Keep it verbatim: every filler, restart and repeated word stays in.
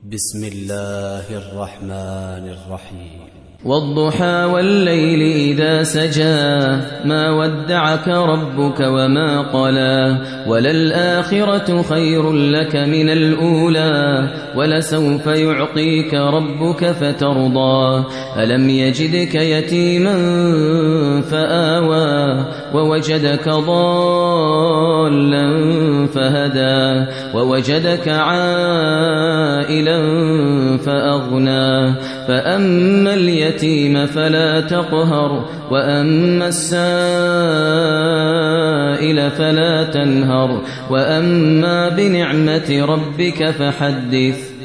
بسم الله الرحمن الرحيم. والضحى والليل إذا سجى ما ودعك ربك وما قلى وللآخرة خير لك من الأولى ولسوف يعطيك ربك فترضى ألم يجدك يتيما فآوى ووجدك ضالا فهدى ووجدك عائلا فأغنى فأما اليتيم فلا تقهر وأما السائل فلا تنهر وأما بنعمة ربك فحدث.